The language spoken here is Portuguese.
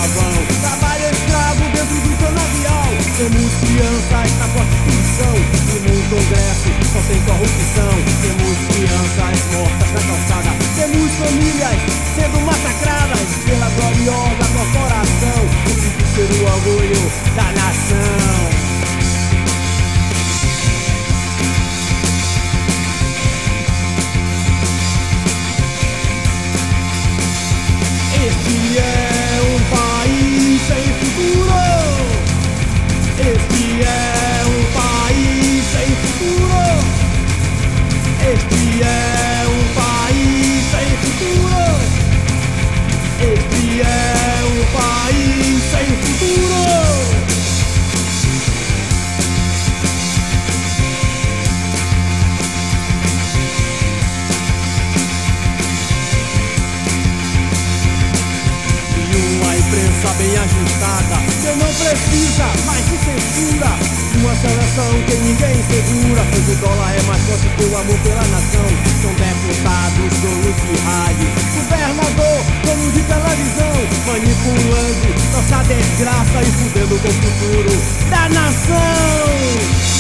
pavão. Trabalho escravo dentro do canavial. Temos crianças na Constituição e no Congresso só tem corrupção. Temos crianças mortas na calçada. Temos famílias sendo massacradas pela gloriosa corporação. Esse de ser o orgulho da nação. Este é um país sem futuro. Este é um país sem futuro. Este é um país sem futuro. Este é um país sem futuro. Imprensa bem ajustada, que não precisa mais de censura. Uma seleção que ninguém segura, pois o dólar é mais forte que o amor pela nação. São deputados, donos de rádio, governador, dono de televisão, manipulando nossa desgraça e fudendo com o futuro da nação.